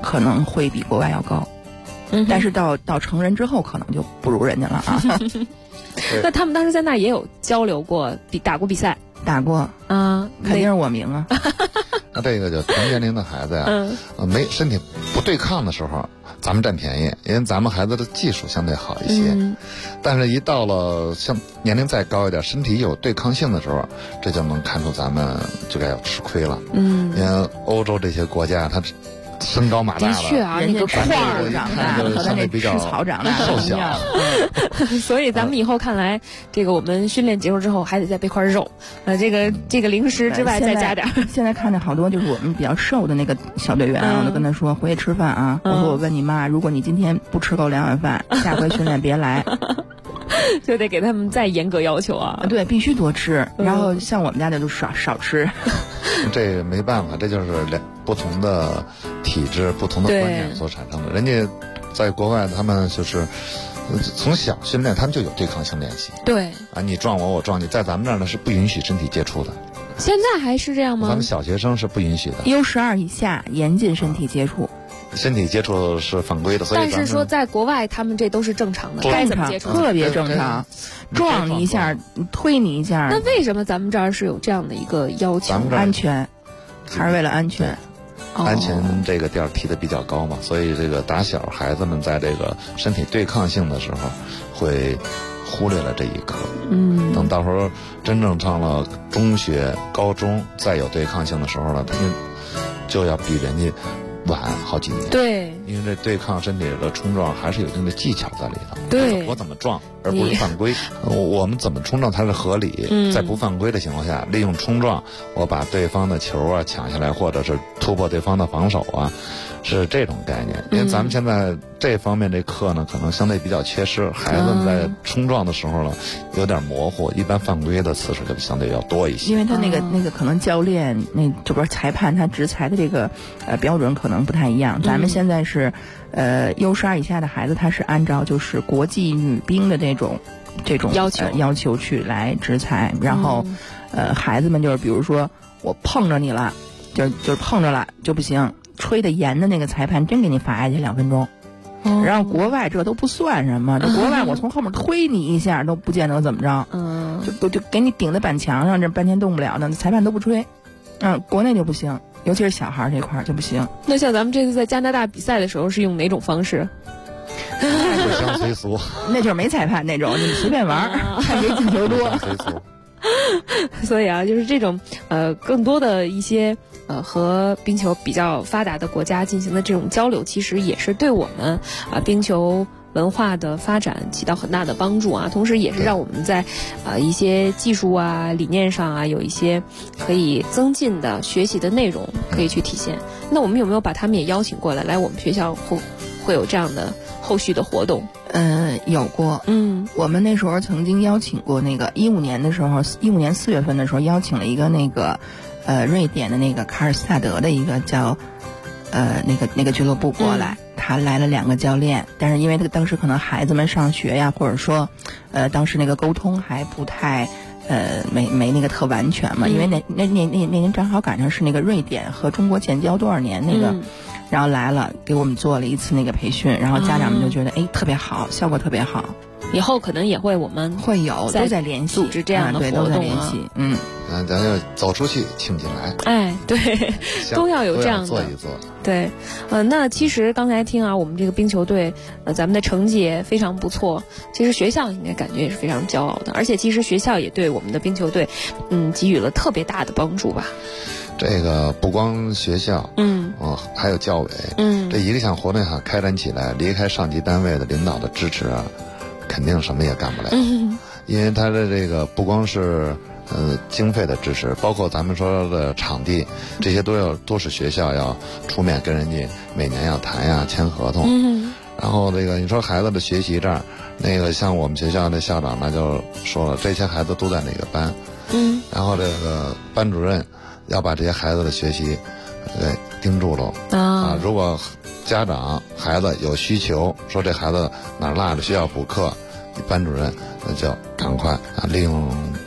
可能会比国外要高。但是到成人之后，可能就不如人家了啊。 那他们当时在那也有交流过，打过比赛？ 打过啊，肯定是我赢啊。 那这个就同年龄的孩子呀，没身体不对抗的时候，咱们占便宜，因为咱们孩子的技术相对好一些。但是，一到了像年龄再高一点，身体有对抗性的时候，这就能看出咱们就该要吃亏了。因为欧洲这些国家，它身高马大了， 的确啊，那个块儿长大和那吃草长大瘦小。 所以咱们以后看来，这个我们训练结束之后还得再备块肉，这个零食之外再加点。 现在看着好多就是我们比较瘦的那个小队员啊，我都跟他说回去吃饭啊。我说我问你妈，如果你今天不吃够2碗饭，下回训练别来。 就得给他们再严格要求啊！ 对，必须多吃。然后像我们家的就少吃。 这没办法，这就是不同的体质、不同的观念所产生的。人家在国外，他们就是从小训练，他们就有对抗性练习。 对啊，你撞我，我撞你，在咱们这儿呢是不允许身体接触的。 现在还是这样吗？ 咱们小学生是不允许的。 U12以下严禁身体接触。 身体接触是犯规的，所以但是说在国外，他们这都是正常的，该怎么接触特别正常，撞你一下，推你一下。 那为什么咱们这儿是有这样的一个要求？ 安全，还是为了安全？ 安全这个调提的比较高嘛，所以这个打小孩子们在这个身体对抗性的时候，会忽略了这一科。等到时候真正上了中学、高中，再有对抗性的时候呢，他们就要比人家晚好几年。 对， 因为这对抗身体的冲撞还是有一定的技巧在里头。 对， 我怎么撞，而不是犯规。我们怎么冲撞才是合理？在不犯规的情况下，利用冲撞，我把对方的球啊抢下来，或者是突破对方的防守啊，是这种概念。因为咱们现在这方面这课呢，可能相对比较缺失，孩子们在冲撞的时候呢，有点模糊，一般犯规的次数就相对要多一些。 因为他那个可能教练这边裁判他执裁的这个标准可能不太一样。咱们现在是U12以下的孩子，他是按照就是国际女兵的这种要求去来执裁，然后孩子们就是比如说我碰着你了，就是碰着了就不行，吹的严的那个裁判真给你罚下去2分钟。然后国外这都不算什么，这国外我从后面推你一下都不见得怎么着，就给你顶在板墙上，这半天动不了的，裁判都不吹。国内就不行，尤其是小孩这块就不行。 那像咱们这次在加拿大比赛的时候是用哪种方式？ 入乡随俗， 那就是没裁判那种，你随便玩，看谁进球多。 所以啊，就是这种更多的一些和冰球比较发达的国家进行的这种交流，其实也是对我们冰球文化的发展起到很大的帮助啊，同时也是让我们在一些技术啊、理念上啊有一些可以增进的学习的内容可以去体现。那我们有没有把他们也邀请过来我们学校会有这样的后续的活动？ 有过。我们那时候曾经邀请过那个15年的时候，15年4月份的时候邀请了一个那个瑞典的那个卡尔斯塔德的一个叫那个俱乐部过来。他来了2个教练，但是因为当时可能孩子们上学呀，或者说当时那个沟通还不太没那个特完全嘛，因为那年正好赶上是那个瑞典和中国建交多少年那个。然后来了，给我们做了一次那个培训，然后家长们就觉得特别好，效果特别好。 以后可能也会我们会有都在联系组织这样的活动， 都在联系。 咱要走出去，请进来。 对，都要有这样的做一做。 对，那其实刚才听我们这个冰球队，咱们的成绩也非常不错。其实学校应该感觉也是非常骄傲的，而且其实学校也对我们的冰球队，给予了特别大的帮助吧。 这个不光学校，还有教委，这一个项活动开展起来，离开上级单位的领导的支持啊，肯定什么也干不了。因为他的这个不光是经费的支持，包括咱们说的场地，这些都是学校要出面跟人家每年要谈呀、签合同。然后这个你说孩子的学习这儿，那个像我们学校的校长呢就说了，这些孩子都在哪个班，然后这个班主任要把这些孩子的学习盯住了如果家长孩子有需求，说这孩子哪儿落着需要补课，班主任那就赶快利用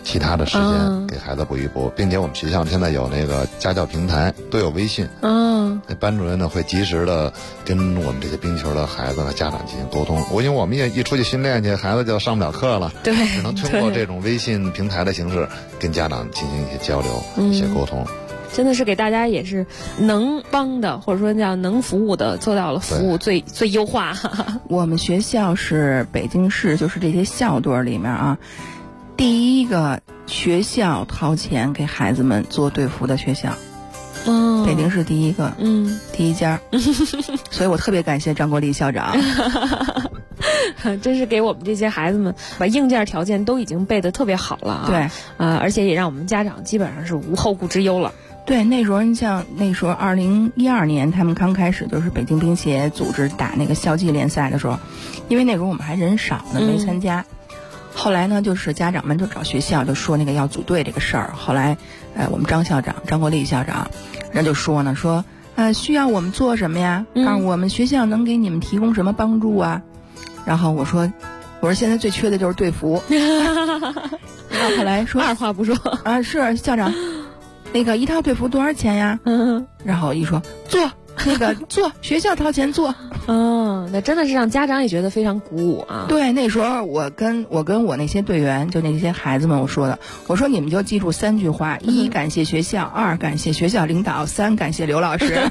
其他的时间给孩子补一补，并且我们学校现在有那个家教平台，都有微信。那班主任呢会及时的跟我们这些冰球的孩子和家长进行沟通。因为我们也一出去训练去，孩子就上不了课了， 对， 只能通过这种微信平台的形式跟家长进行一些交流、一些沟通。 真的是给大家也是能帮的，或者说叫能服务的，做到了服务最优化。 我们学校是北京市就是这些校队里面啊，第一个学校掏钱给孩子们做队服的学校。北京市第一个，第一家，所以我特别感谢张国立校长。 真是给我们这些孩子们把硬件条件都已经备得特别好了啊！ 对， 而且也让我们家长基本上是无后顾之忧了。 对，那时候你像那时候2012年他们刚开始就是北京冰协组织打那个校际联赛的时候，因为那时候我们还人少呢，没参加。后来呢，就是家长们就找学校就说那个要组队这个事儿。后来，我们张国立校长，人就说呢，需要我们做什么呀？告诉我们学校能给你们提供什么帮助啊？然后我说现在最缺的就是队服。然后后来说二话不说啊，是校长，那个一套队服多少钱呀？然后一说做学校掏钱做。 那真的是让家长也觉得非常鼓舞啊。 对，那时候我跟我那些队员，就那些孩子们我说你们就记住3句话：一感谢学校，2感谢学校领导，3感谢刘老师。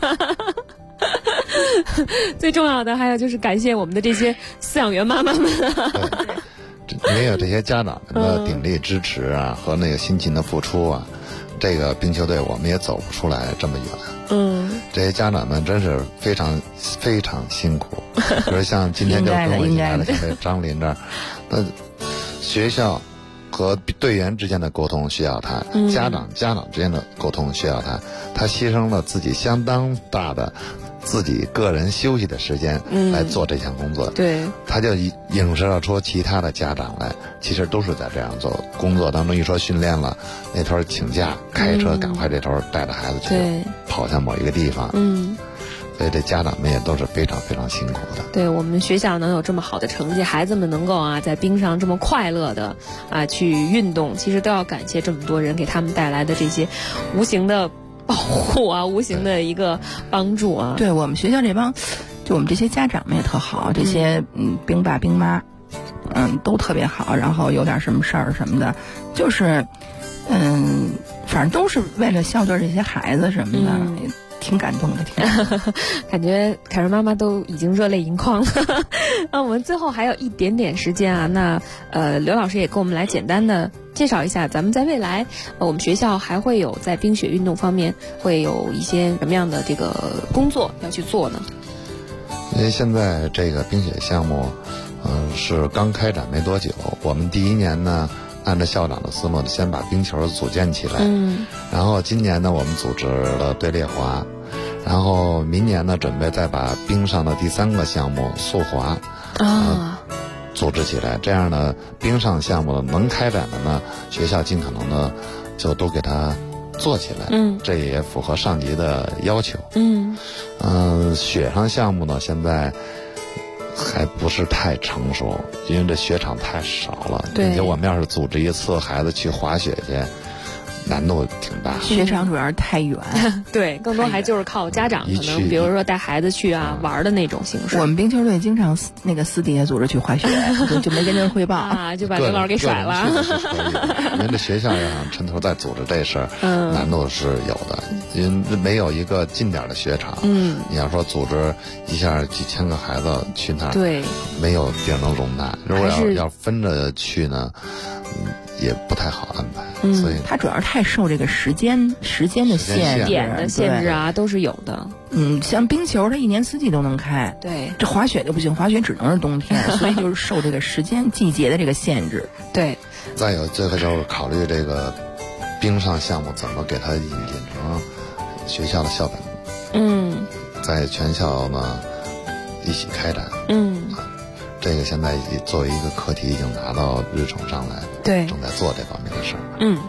最重要的还有就是感谢我们的这些饲养员妈妈们。 没有这些家长们的鼎力支持啊，和那个辛勤的付出啊，这个冰球队我们也走不出来这么远。这些家长们真是非常非常辛苦。比如像今天就跟我一起来的像这张林这儿，那学校和队员之间的沟通需要他，家长之间的沟通需要他牺牲了自己相当大的自己个人休息的时间来做这项工作。 对， 他就影射出其他的家长来，其实都是在这样做。工作当中一说训练了，那头请假开车赶快这头带着孩子去跑向某一个地方。所以这家长们也都是非常非常辛苦的。 对，我们学校能有这么好的成绩，孩子们能够在冰上这么快乐的去运动，其实都要感谢这么多人给他们带来的这些无形的保护啊，无形的一个帮助啊。 对，我们学校这帮，就我们这些家长们也特好，这些兵爸兵妈，都特别好。然后有点什么事儿什么的，就是反正都是为了校队这些孩子什么的。挺感动的， 感觉凯瑞妈妈都已经热泪盈眶了。那我们最后还有一点点时间啊，那刘老师也给我们来简单的介绍一下，咱们在未来我们学校还会有在冰雪运动方面会有一些什么样的这个工作要去做呢？ 因为现在这个冰雪项目是刚开展没多久，我们第1年呢按照校长的思路先把冰球组建起来，然后今年呢我们组织了队列滑，然后明年呢准备再把冰上的第3个项目速滑组织起来。这样呢冰上项目能开展的呢，学校尽可能的就都给它做起来，这也符合上级的要求。雪上项目呢现在还不是太成熟，因为这雪场太少了，并且我们要是组织一次孩子去滑雪去，难度挺大。 雪场主要是太远， 对，更多还就是靠家长，可能比如说带孩子去玩的那种形式。 我们冰球队经常私底下组织去滑雪，就没跟人汇报就把刘老师给甩了。 因为这学校要想抻头再组织这事儿，难度是有的，因为没有一个近点的雪场。你要说组织一下几千个孩子去那儿， 对， 没有地儿能容纳。如果要分着去呢，也不太好安排。所以它主要是太受这个时间的点的限制啊，都是有的。 像冰球它1年4季都能开， 对， 这滑雪就不行，滑雪只能是冬天，所以就是受这个时间季节的这个限制。 对， 再有这个就是考虑这个冰上项目怎么给它引成学校的校本，在全校呢一起开展。这个现在作为一个课题已经拿到日程上来， 对， 正在做这方面的事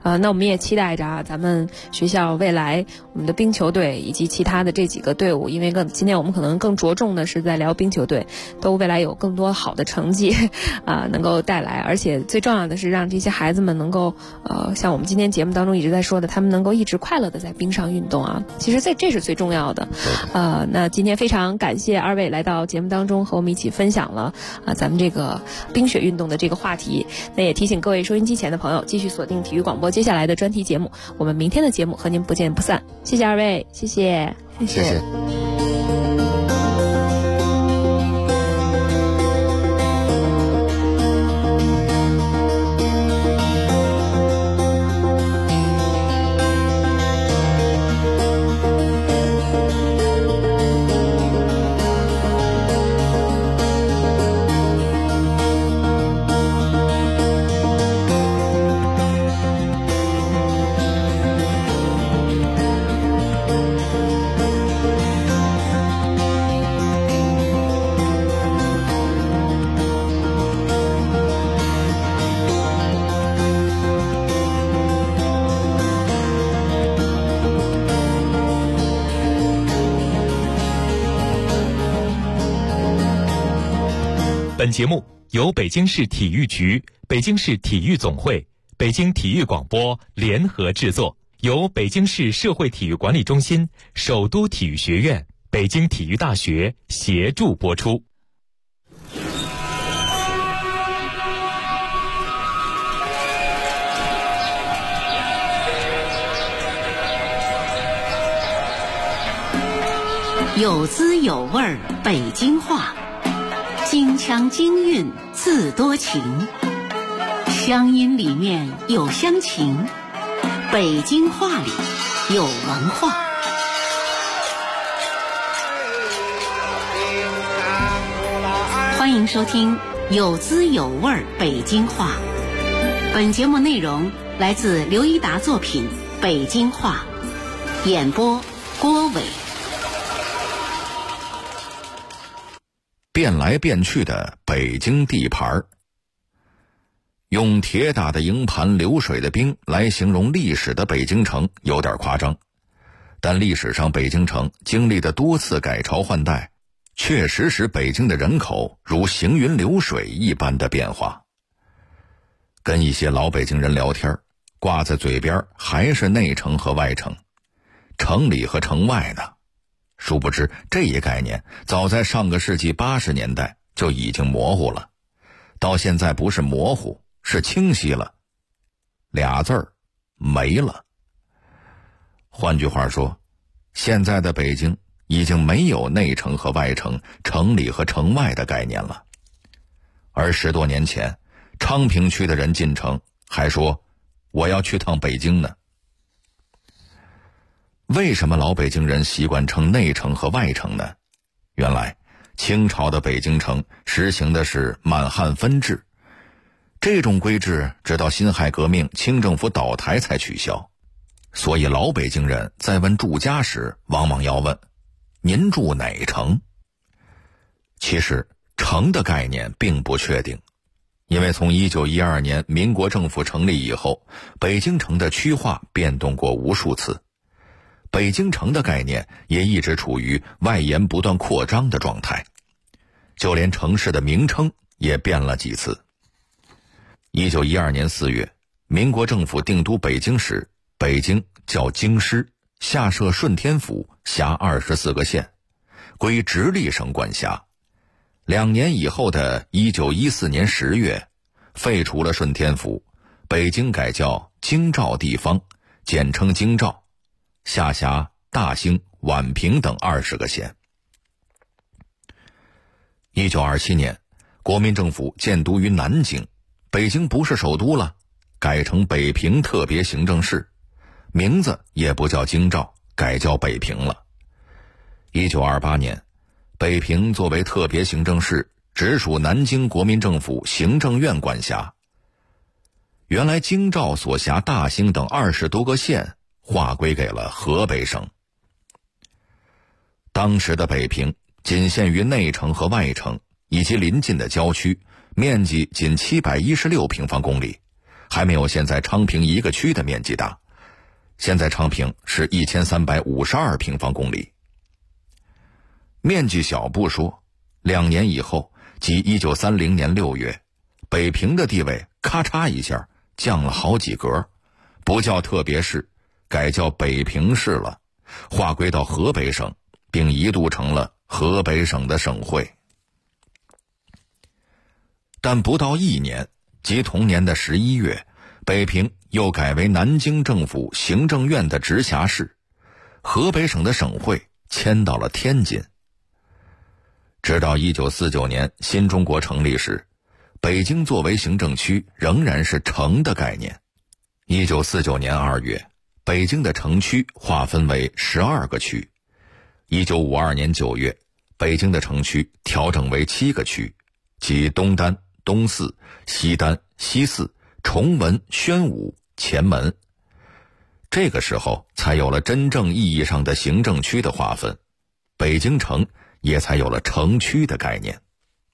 那我们也期待着咱们学校未来我们的冰球队以及其他的这几个队伍，因为今天我们可能更着重的是在聊冰球队，都未来有更多好的成绩能够带来，而且最重要的是让这些孩子们能够像我们今天节目当中一直在说的，他们能够一直快乐的在冰上运动啊，其实这是最重要的。那今天非常感谢二位来到节目当中和我们一起分享了咱们这个冰雪运动的这个话题。那也提醒各位收音机前的朋友继续锁定体育广播接下来的专题节目，我们明天的节目和您不见不散。谢谢二位，谢谢。 本节目由北京市体育局、北京市体育总会、北京体育广播联合制作，由北京市社会体育管理中心、首都体育学院、北京体育大学协助播出。 有滋有味儿北京话，京腔京韵自多情，乡音里面有乡情，北京话里有文化。欢迎收听有滋有味儿北京话。本节目内容来自刘一达作品《北京话》，演播郭伟。 变来变去的北京地盘，用铁打的营盘流水的兵来形容历史的北京城有点夸张，但历史上北京城经历的多次改朝换代，确实使北京的人口如行云流水一般的变化。跟一些老北京人聊天，挂在嘴边还是内城和外城，城里和城外呢。殊不知这一概念早在上个世纪80年代就已经模糊了，到现在不是模糊，是清晰了，俩字儿没了。换句话说，现在的北京已经没有内城和外城、城里和城外的概念了。而10多年前，昌平区的人进城还说我要去趟北京呢。为什么老北京人习惯称内城和外城呢？原来清朝的北京城实行的是满汉分治，这种规制直到辛亥革命清政府倒台才取消。所以老北京人在问住家时往往要问您住哪城。其实城的概念并不确定，因为从1912年民国政府成立以后，北京城的区划变动过无数次，北京城的概念也一直处于外延不断扩张的状态，就连城市的名称也变了几次。1912年4月，民国政府定都北京时，北京叫京师，下设顺天府，辖24个县，归直隶省管辖。2年以后的1914年10月，废除了顺天府，北京改叫京兆地方，简称京兆，下辖大兴、宛平等20个县。1927年，国民政府建都于南京，北京不是首都了，改成北平特别行政市，名字也不叫京兆，改叫北平了。1928年，北平作为特别行政市，直属南京国民政府行政院管辖。原来京兆所辖大兴等20多个县划归给了河北省。当时的北平仅限于内城和外城以及邻近的郊区，面积仅716平方公里， 还没有现在昌平一个区的面积大。现在昌平是1352平方公里。面积小不说，2年以后，即1930年6月，北平的地位咔嚓一下降了好几格，不叫特别市，改叫北平市了，划归到河北省，并一度成了河北省的省会。但不到1年，即同年的11月，北平又改为南京政府行政院的直辖市，河北省的省会迁到了天津。直到1949年新中国成立时，北京作为行政区仍然是城的概念。1949年2月，北京的城区划分为12个区。1952年9月，北京的城区调整为7个区，即东单、东四、西单、西四、崇文、宣武、前门。这个时候才有了真正意义上的行政区的划分，北京城也才有了城区的概念。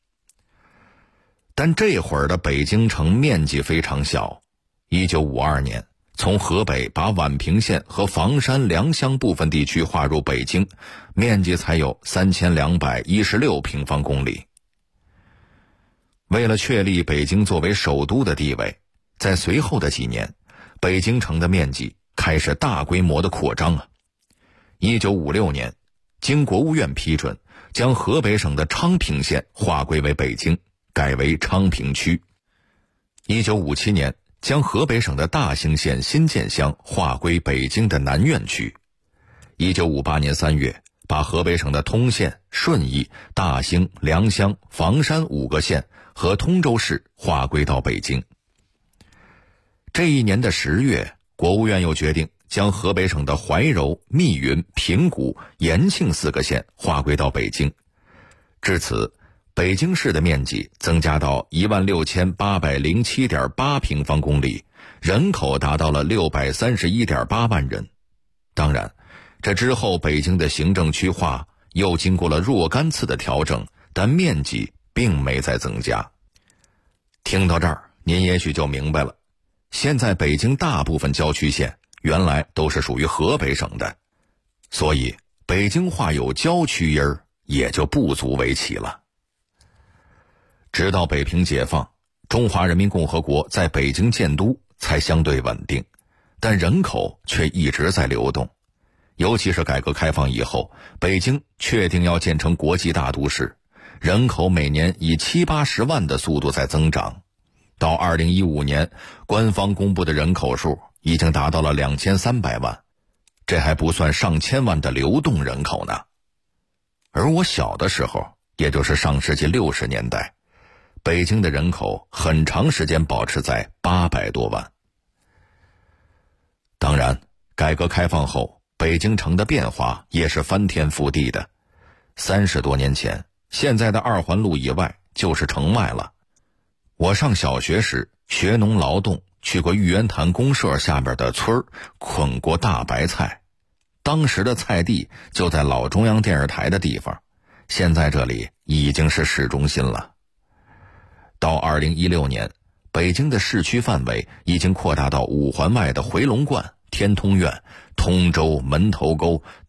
但这会儿的北京城面积非常小。1952年，从河北把宛平县和房山、良乡部分地区划入北京，面积才有3216平方公里。为了确立北京作为首都的地位，在随后的几年，北京城的面积开始大规模的扩张啊。1956年，经国务院批准，将河北省的昌平县划归为北京，改为昌平区。1957年，将河北省的大兴县新建乡划归北京的南苑区。1958年3月，把河北省的通县、顺义、大兴、良乡、房山5个县和通州市划归到北京。这一年的10月，国务院又决定将河北省的怀柔、密云、平谷、延庆4个县划归到北京。至此，北京市的面积增加到16807.8平方公里，人口达到了631.8万人。当然，这之后北京的行政区划又经过了若干次的调整，但面积并没再增加。听到这儿，您也许就明白了，现在北京大部分郊区县原来都是属于河北省的，所以北京话有郊区音儿也就不足为奇了。直到北平解放，中华人民共和国在北京建都才相对稳定，但人口却一直在流动。尤其是改革开放以后，北京确定要建成国际大都市，人口每年以70-80万的速度在增长。到2015年，官方公布的人口数已经达到了2300万，这还不算上千万的流动人口呢。而我小的时候，也就是上世纪60年代，北京的人口很长时间保持在800多万。当然，改革开放后，北京城的变化也是翻天覆地的。30多年前，现在的2环路以外就是城外了。我上小学时学农劳动，去过玉渊潭公社下边的村儿，捆过大白菜。当时的菜地就在老中央电视台的地方，现在这里已经是市中心了。到2016年，北京的市区范围已经扩大到5环外的回龙观、天通苑、通州、门头沟、